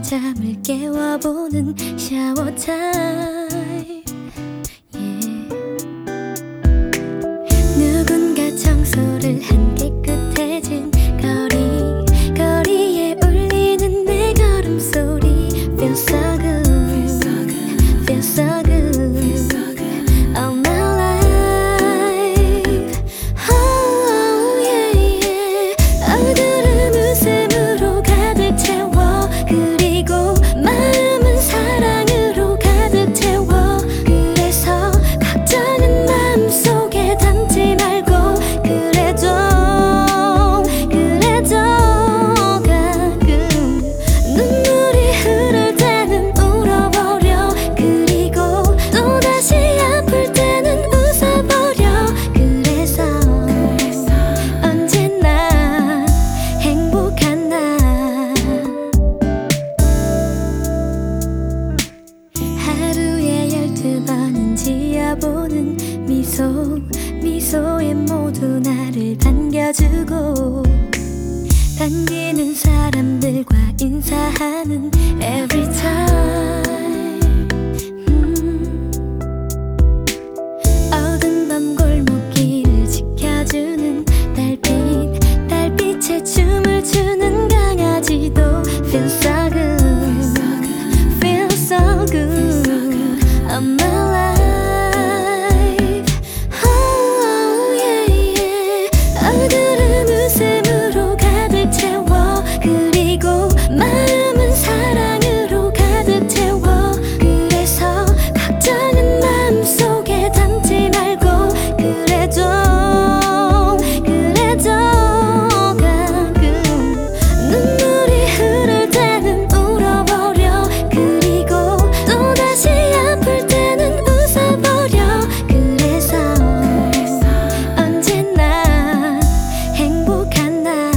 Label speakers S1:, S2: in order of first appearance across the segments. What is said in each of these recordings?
S1: 잠을 깨워보는 샤워 타임. 누군가 청소를 한 깨끗해진 거리에 울리는 내 걸음소리. Feels so good, feels so good, all my life. Oh yeah yeah. 얼굴은 웃음으로 가득 채워. 그리고 마음은 사랑으로 가득 채워. 그래서 걱정은 마음속에 담지 말고. 그래도 가끔 눈물이 흐를 때는 울어버려. 그리고 또다시 아플 때는 웃어버려. 그래서 언제나 행복한 나. 하루에 12번은 지어보는 미소에 모두 나를 반겨주고. 반기는 사람들과 인사하는 every time. 어두운 밤 골목길을 지켜주는 달빛에 춤을 추는 강아지도. Feels so good, feels so good, all my life. Oh yeah yeah. 얼굴은 웃음으로 가득 채워. 그리고 마음은 사랑으로 가득 채워. 그래서 걱정은 마음속에 담지 말고. 그래도 가끔 눈물이 흐를 때는 울어버려. 그리고 또다시 아플 때는 웃어버려. 그래서 언제나 행복한 나.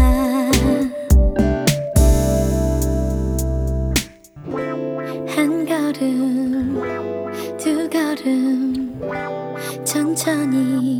S1: 한 걸음 두 걸음 천천히